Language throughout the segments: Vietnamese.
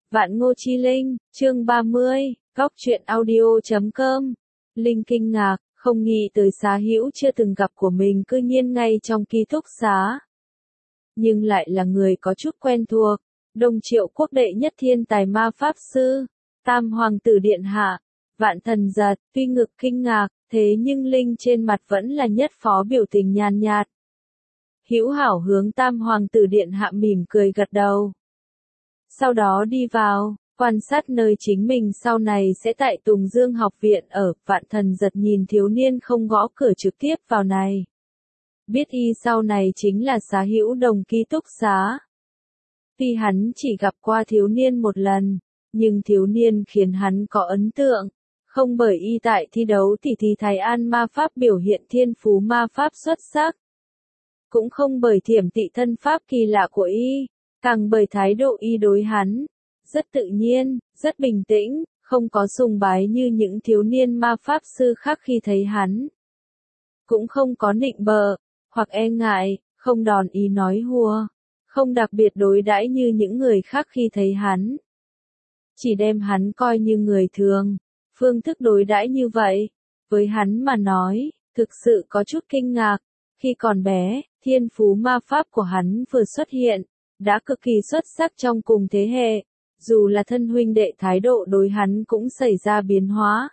Vạn Ngô Chi Linh, chương 30, góc truyện audio.com. Linh kinh ngạc, không nghĩ tới xá hữu chưa từng gặp của mình cư nhiên ngay trong ký túc xá. Nhưng lại là người có chút quen thuộc, Đông Triệu quốc đệ nhất thiên tài ma pháp sư, Tam Hoàng tử Điện Hạ, Vạn Thần Giật, tuy ngực kinh ngạc, thế nhưng Linh trên mặt vẫn là nhất phó biểu tình nhàn nhạt. Hữu hảo hướng Tam Hoàng tử Điện Hạ mỉm cười gật đầu. Sau đó đi vào, quan sát nơi chính mình sau này sẽ tại Tùng Dương học viện ở. Vạn Thần Giật nhìn thiếu niên không gõ cửa trực tiếp vào này. Biết y sau này chính là xá hữu đồng ký túc xá. Tuy hắn chỉ gặp qua thiếu niên một lần, nhưng thiếu niên khiến hắn có ấn tượng. Không bởi y tại thi đấu thì Thái An ma pháp biểu hiện thiên phú ma pháp xuất sắc. Cũng không bởi thiểm tị thân pháp kỳ lạ của y, càng bởi thái độ y đối hắn. Rất tự nhiên, rất bình tĩnh, không có sùng bái như những thiếu niên ma pháp sư khác khi thấy hắn. Cũng không có nịnh bợ, hoặc e ngại, không đòn ý nói hùa, không đặc biệt đối đãi như những người khác khi thấy hắn. Chỉ đem hắn coi như người thường, phương thức đối đãi như vậy, với hắn mà nói, thực sự có chút kinh ngạc. Khi còn bé, thiên phú ma pháp của hắn vừa xuất hiện, đã cực kỳ xuất sắc trong cùng thế hệ, dù là thân huynh đệ thái độ đối hắn cũng xảy ra biến hóa.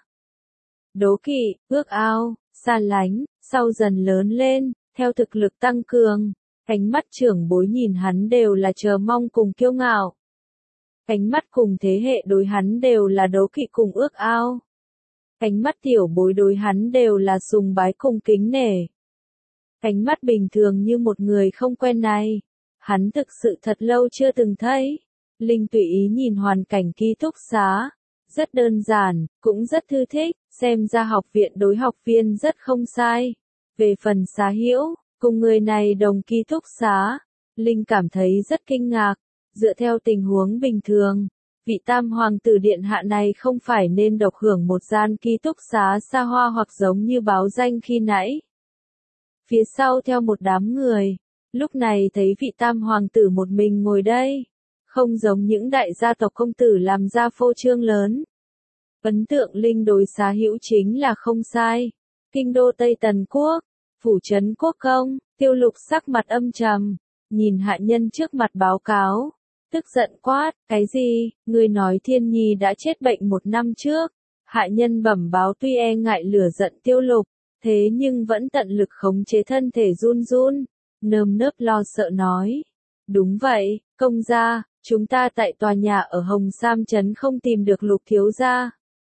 Đố kỵ, ước ao, xa lánh, sau dần lớn lên, theo thực lực tăng cường, ánh mắt trưởng bối nhìn hắn đều là chờ mong cùng kiêu ngạo. Ánh mắt cùng thế hệ đối hắn đều là đố kỵ cùng ước ao. Ánh mắt tiểu bối đối hắn đều là sùng bái cùng kính nể. Ánh mắt bình thường như một người không quen này, hắn thực sự thật lâu chưa từng thấy. Linh tùy ý nhìn hoàn cảnh ký túc xá, rất đơn giản, cũng rất thư thích, xem ra học viện đối học viên rất không sai. Về phần xá hữu, cùng người này đồng ký túc xá, Linh cảm thấy rất kinh ngạc. Dựa theo tình huống bình thường, vị Tam Hoàng tử Điện Hạ này không phải nên độc hưởng một gian ký túc xá xa hoa hoặc giống như báo danh khi nãy. Phía sau theo một đám người, lúc này thấy vị Tam Hoàng tử một mình ngồi đây, không giống những đại gia tộc công tử làm ra phô trương lớn. Ấn tượng Linh đối xá hữu chính là không sai. Kinh đô Tây Tần Quốc, phủ trấn Quốc Công, Tiêu Lục sắc mặt âm trầm, nhìn hạ nhân trước mặt báo cáo, tức giận quát, cái gì, ngươi nói Thiên Nhi đã chết bệnh 1 năm trước. Hạ nhân bẩm báo tuy e ngại lửa giận Tiêu Lục, thế nhưng vẫn tận lực khống chế thân thể run run, nơm nớp lo sợ nói. Đúng vậy, công gia, chúng ta tại tòa nhà ở Hồng Sam Trấn không tìm được Lục thiếu gia.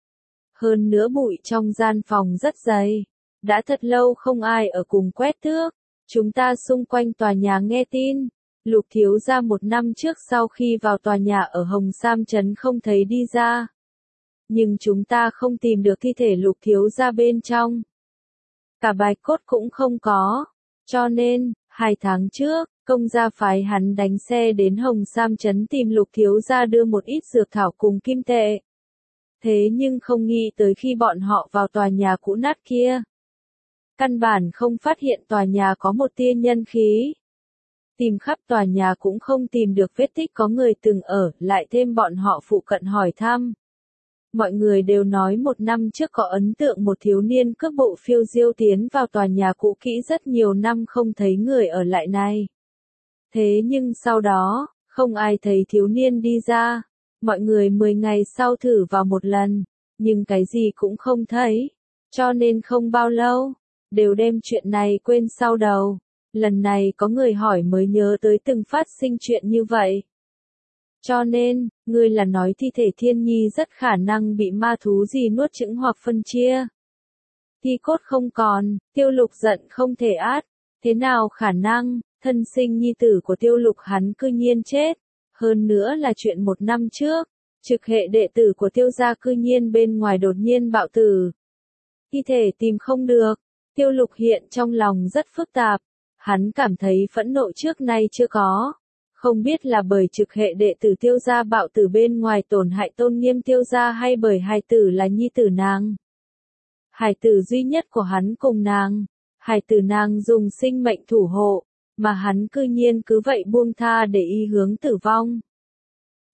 Hơn nữa bụi trong gian phòng rất dày, đã thật lâu không ai ở cùng quét tước. Chúng ta xung quanh tòa nhà nghe tin, Lục thiếu gia 1 năm trước sau khi vào tòa nhà ở Hồng Sam Trấn không thấy đi ra. Nhưng chúng ta không tìm được thi thể Lục thiếu gia bên trong. Cả bài cốt cũng không có. Cho nên, 2 tháng trước, công gia phái hắn đánh xe đến Hồng Sam Trấn tìm Lục thiếu gia đưa một ít dược thảo cùng kim tệ. Thế nhưng không nghĩ tới khi bọn họ vào tòa nhà cũ nát kia, căn bản không phát hiện tòa nhà có một tia nhân khí. Tìm khắp tòa nhà cũng không tìm được vết tích có người từng ở, lại thêm bọn họ phụ cận hỏi thăm. Mọi người đều nói 1 năm trước có ấn tượng một thiếu niên cước bộ phiêu diêu tiến vào tòa nhà cũ kỹ rất nhiều năm không thấy người ở lại này. Thế nhưng sau đó, không ai thấy thiếu niên đi ra. Mọi người 10 ngày sau thử vào một lần, nhưng cái gì cũng không thấy. Cho nên không bao lâu, đều đem chuyện này quên sau đầu. Lần này có người hỏi mới nhớ tới từng phát sinh chuyện như vậy. Cho nên, ngươi là nói thi thể Thiên Nhi rất khả năng bị ma thú gì nuốt chửng hoặc phân chia. Thi cốt không còn, Tiêu Lục giận không thể át. Thế nào khả năng, thân sinh nhi tử của Tiêu Lục hắn cư nhiên chết. Hơn nữa là chuyện 1 năm trước, trực hệ đệ tử của Tiêu gia cư nhiên bên ngoài đột nhiên bạo tử. Thi thể tìm không được, Tiêu Lục hiện trong lòng rất phức tạp. Hắn cảm thấy phẫn nộ trước nay chưa có. Không biết là bởi trực hệ đệ tử Tiêu gia bạo tử bên ngoài tổn hại tôn nghiêm Tiêu gia hay bởi hài tử là nhi tử nàng. Hài tử duy nhất của hắn cùng nàng, hài tử nàng dùng sinh mệnh thủ hộ, mà hắn cư nhiên cứ vậy buông tha để y hướng tử vong.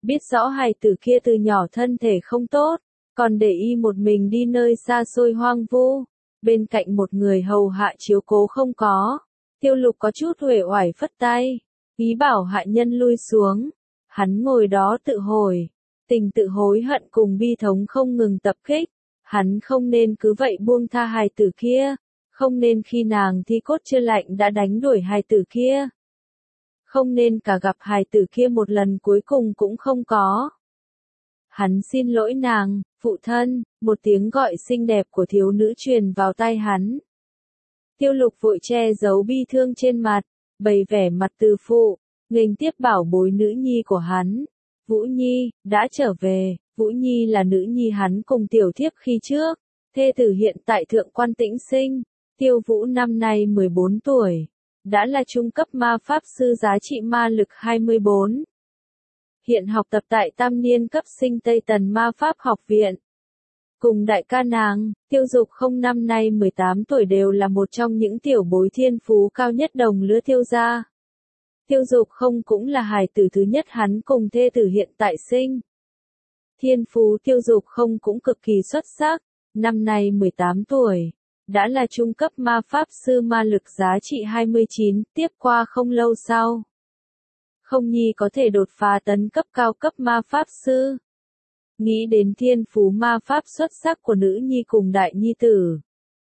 biết rõ hài tử kia từ nhỏ thân thể không tốt, còn để y một mình đi nơi xa xôi hoang vu, bên cạnh một người hầu hạ chiếu cố không có. Tiêu Lục có chút uể oải phất tay, ý bảo hạ nhân lui xuống. Hắn ngồi đó tự hỏi, tình tự hối hận cùng bi thống không ngừng tập kích. Hắn không nên cứ vậy buông tha hài tử kia, không nên khi nàng thi cốt chưa lạnh đã đánh đuổi hài tử kia. Không nên cả gặp hài tử kia một lần cuối cùng cũng không có. Hắn xin lỗi nàng, phụ thân, một tiếng gọi xinh đẹp của thiếu nữ truyền vào tai hắn. Tiêu Lục vội che giấu bi thương trên mặt, bày vẻ mặt từ phụ, nghênh tiếp bảo bối nữ nhi của hắn. Vũ Nhi, đã trở về. Vũ Nhi là nữ nhi hắn cùng tiểu thiếp khi trước, thê tử hiện tại thượng quan Tĩnh Sinh. Tiêu Vũ năm nay 14 tuổi, đã là trung cấp ma pháp sư giá trị ma lực 24. Hiện học tập tại tam niên cấp sinh Tây Tần Ma Pháp Học Viện. Cùng đại ca nàng, Tiêu Dục Không năm nay 18 tuổi đều là một trong những tiểu bối thiên phú cao nhất đồng lứa Tiêu gia. Tiêu Dục Không cũng là hài tử thứ nhất hắn cùng thê tử hiện tại sinh. Thiên phú Tiêu Dục Không cũng cực kỳ xuất sắc, năm nay 18 tuổi, đã là trung cấp ma pháp sư ma lực giá trị 29, tiếp qua không lâu sau. Không Nhi có thể đột phá tấn cấp cao cấp ma pháp sư. Nghĩ đến thiên phú ma pháp xuất sắc của nữ nhi cùng đại nhi tử.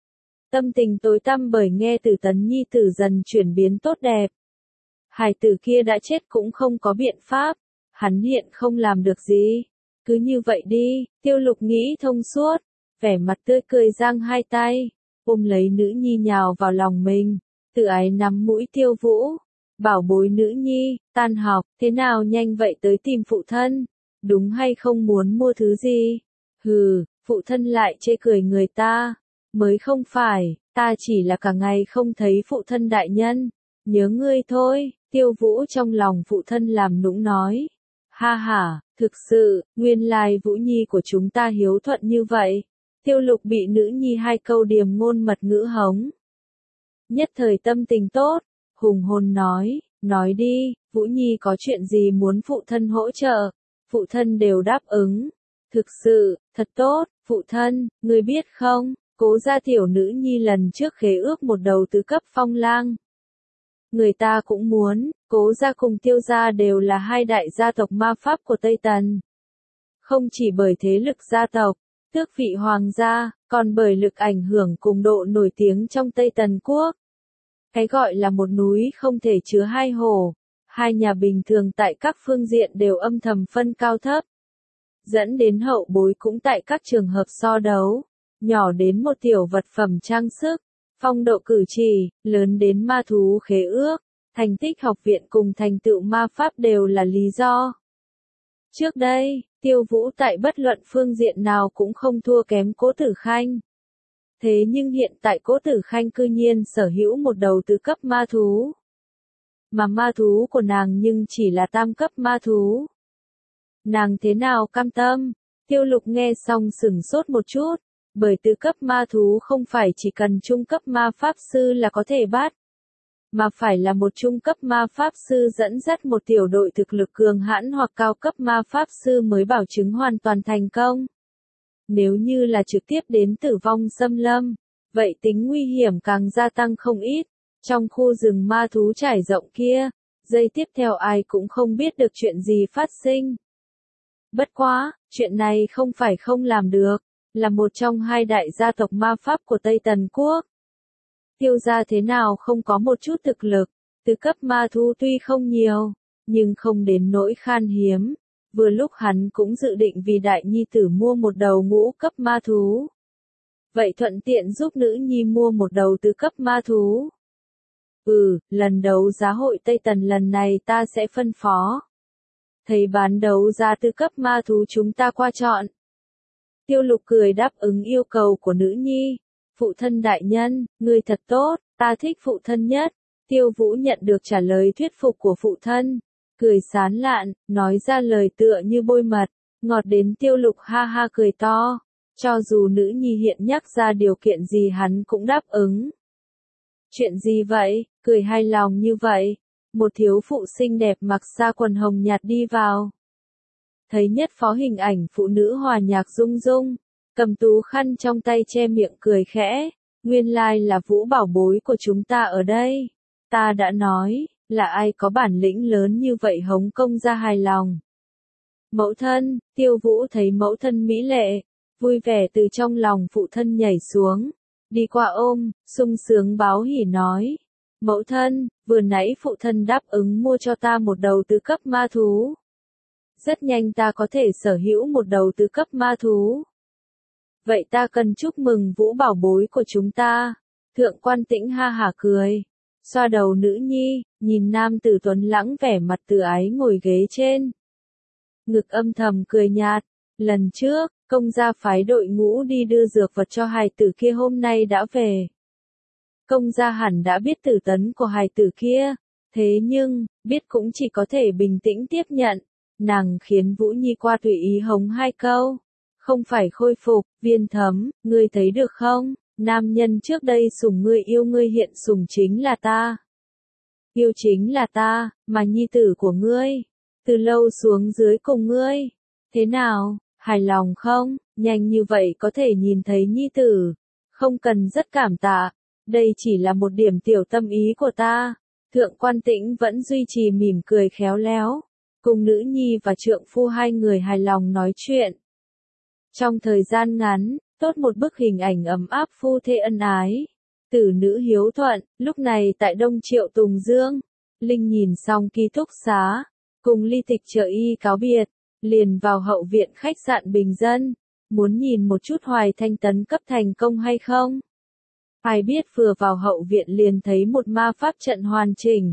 Tâm tình tối tăm bởi nghe từ Tấn nhi tử dần chuyển biến tốt đẹp. Hài tử kia đã chết cũng không có biện pháp, hắn hiện không làm được gì. Cứ như vậy đi, Tiêu Lục nghĩ thông suốt, vẻ mặt tươi cười giang hai tay, ôm lấy nữ nhi nhào vào lòng mình, tự ái nắm mũi Tiêu Vũ. Bảo bối nữ nhi, tan học, thế nào nhanh vậy tới tìm phụ thân, đúng hay không muốn mua thứ gì? Hừ, phụ thân lại chê cười người ta, mới không phải, ta chỉ là cả ngày không thấy phụ thân đại nhân, nhớ ngươi thôi. Tiêu Vũ trong lòng phụ thân làm nũng nói. Ha ha, thực sự, nguyên lai Vũ Nhi của chúng ta hiếu thuận như vậy. Tiêu Lục bị nữ nhi hai câu điềm ngôn mật ngữ hống. Nhất thời tâm tình tốt, hùng hồn nói đi, Vũ Nhi có chuyện gì muốn phụ thân hỗ trợ, phụ thân đều đáp ứng. Thực sự, thật tốt, phụ thân, ngươi biết không, Cố gia tiểu nữ nhi lần trước khế ước một đầu tứ cấp phong lang. Người ta cũng muốn, Cố gia cùng Tiêu gia đều là hai đại gia tộc ma pháp của Tây Tần. Không chỉ bởi thế lực gia tộc, tước vị hoàng gia, còn bởi lực ảnh hưởng cùng độ nổi tiếng trong Tây Tần quốc. Cái gọi là một núi không thể chứa hai hồ, hai nhà bình thường tại các phương diện đều âm thầm phân cao thấp. Dẫn đến hậu bối cũng tại các trường hợp so đấu, nhỏ đến một tiểu vật phẩm trang sức, phong độ cử chỉ, lớn đến ma thú khế ước, thành tích học viện cùng thành tựu ma pháp đều là lý do. Trước đây, Tiêu Vũ tại bất luận phương diện nào cũng không thua kém Cố Tử Khanh. Thế nhưng hiện tại Cố Tử Khanh cư nhiên sở hữu một đầu tứ cấp ma thú. Mà ma thú của nàng nhưng chỉ là tam cấp ma thú. Nàng thế nào cam tâm? Tiêu Lục nghe xong sửng sốt một chút, bởi tứ cấp ma thú không phải chỉ cần trung cấp ma pháp sư là có thể bắt, mà phải là một trung cấp ma pháp sư dẫn dắt một tiểu đội thực lực cường hãn hoặc cao cấp ma pháp sư mới bảo chứng hoàn toàn thành công. Nếu như là trực tiếp đến tử vong xâm lâm, vậy tính nguy hiểm càng gia tăng không ít. Trong khu rừng ma thú trải rộng kia, giây tiếp theo ai cũng không biết được chuyện gì phát sinh. Bất quá, chuyện này không phải không làm được, là một trong hai đại gia tộc ma pháp của Tây Tần Quốc. Tiêu gia thế nào không có một chút thực lực, tứ cấp ma thú tuy không nhiều, nhưng không đến nỗi khan hiếm. Vừa lúc hắn cũng dự định vì đại nhi tử mua một đầu ngũ cấp ma thú. Vậy thuận tiện giúp nữ nhi mua một đầu tứ cấp ma thú. Lần đấu giá hội Tây Tần lần này ta sẽ phân phó. Thầy bán đấu giá tứ cấp ma thú chúng ta qua chọn. Tiêu Lục cười đáp ứng yêu cầu của nữ nhi. Phụ thân đại nhân, ngươi thật tốt, ta thích phụ thân nhất. Tiêu Vũ nhận được trả lời thuyết phục của phụ thân. Cười sán lạn, nói ra lời tựa như bôi mật, ngọt đến Tiêu Lục ha ha cười to. Cho dù nữ nhi hiện nhắc ra điều kiện gì hắn cũng đáp ứng. Chuyện gì vậy, cười hài lòng như vậy? Một thiếu phụ xinh đẹp mặc sa quần hồng nhạt đi vào. thấy nhất phó hình ảnh phụ nữ hòa nhạc rung rung, cầm tú khăn trong tay che miệng cười khẽ, nguyên lai là Vũ bảo bối của chúng ta ở đây. Ta đã nói, là ai có bản lĩnh lớn như vậy hống công gia hài lòng. Mẫu thân, Tiêu Vũ thấy mẫu thân mỹ lệ, vui vẻ từ trong lòng phụ thân nhảy xuống, đi qua ôm, sung sướng báo hỉ nói. Mẫu thân, vừa nãy phụ thân đáp ứng mua cho ta một đầu tứ cấp ma thú. Rất nhanh ta có thể sở hữu một đầu tứ cấp ma thú. Vậy ta cần chúc mừng Vũ bảo bối của chúng ta. Thượng Quan Tĩnh ha hả cười, xoa đầu nữ nhi, nhìn nam tử tuấn lãng vẻ mặt từ ái ngồi ghế trên. Ngực âm thầm cười nhạt, lần trước, công gia phái đội ngũ đi đưa dược vật cho hài tử kia hôm nay đã về. Công gia hẳn đã biết tử tấn của hài tử kia, thế nhưng, biết cũng chỉ có thể bình tĩnh tiếp nhận. Nàng khiến Vũ Nhi qua tùy ý hống hai câu. Không phải khôi phục, Viên Thấm, ngươi thấy được không? Nam nhân trước đây sủng ngươi yêu ngươi hiện sủng chính là ta. Yêu chính là ta, mà nhi tử của ngươi. Từ lâu xuống dưới cùng ngươi. Thế nào, hài lòng không? Nhanh như vậy có thể nhìn thấy nhi tử. Không cần rất cảm tạ. Đây chỉ là một điểm tiểu tâm ý của ta. Thượng Quan Tĩnh vẫn duy trì mỉm cười khéo léo. Cùng nữ nhi và trượng phu hai người hài lòng nói chuyện. Trong thời gian ngắn, tốt một bức hình ảnh ấm áp phu thê ân ái. Tử nữ hiếu thuận, lúc này tại Đông Triệu Tùng Dương, Linh nhìn xong ký túc xá, cùng Ly Tịch Trợ Y cáo biệt, liền vào hậu viện khách sạn bình dân, muốn nhìn một chút Hoài Thanh tấn cấp thành công hay không. Ai biết vừa vào hậu viện liền thấy một ma pháp trận hoàn chỉnh.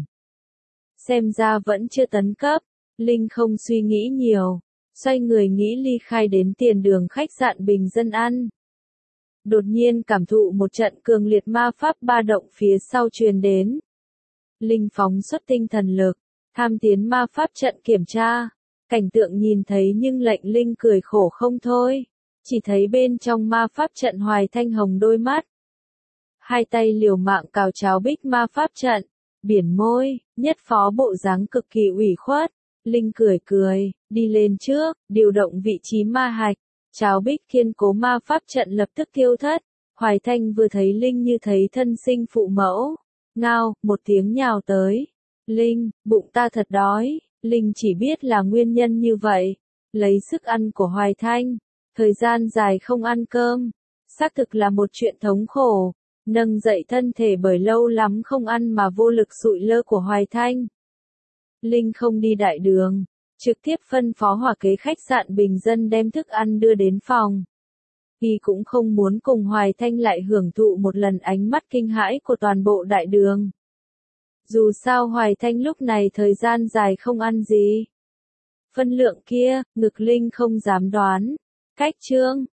Xem ra vẫn chưa tấn cấp, Linh không suy nghĩ nhiều. Xoay người nghĩ ly khai đến tiền đường khách sạn bình dân ăn. Đột nhiên cảm thụ một trận cường liệt ma pháp ba động phía sau truyền đến. Linh phóng xuất tinh thần lực, tham tiến ma pháp trận kiểm tra. Cảnh tượng nhìn thấy nhưng lệnh Linh cười khổ không thôi. Chỉ thấy bên trong ma pháp trận Hoài Thanh hồng đôi mắt. Hai tay liều mạng cào cháo bích ma pháp trận. Biển môi, nhất phó bộ dáng cực kỳ ủy khuất. Linh cười cười, đi lên trước, điều động vị trí ma hạch. Cháo bích kiên cố ma pháp trận lập tức tiêu thất. Hoài Thanh vừa thấy Linh như thấy thân sinh phụ mẫu. Ngao, một tiếng nhào tới. Linh, bụng ta thật đói. Linh chỉ biết là nguyên nhân như vậy. Lấy sức ăn của Hoài Thanh. Thời gian dài không ăn cơm. Xác thực là một chuyện thống khổ. Nâng dậy thân thể bởi lâu lắm không ăn mà vô lực sụi lơ của Hoài Thanh. Linh không đi đại đường, trực tiếp phân phó hỏa kế khách sạn bình dân đem thức ăn đưa đến phòng. Y cũng không muốn cùng Hoài Thanh lại hưởng thụ một lần ánh mắt kinh hãi của toàn bộ đại đường. Dù sao Hoài Thanh lúc này thời gian dài không ăn gì. Phân lượng kia, ngực Linh không dám đoán. Cách chương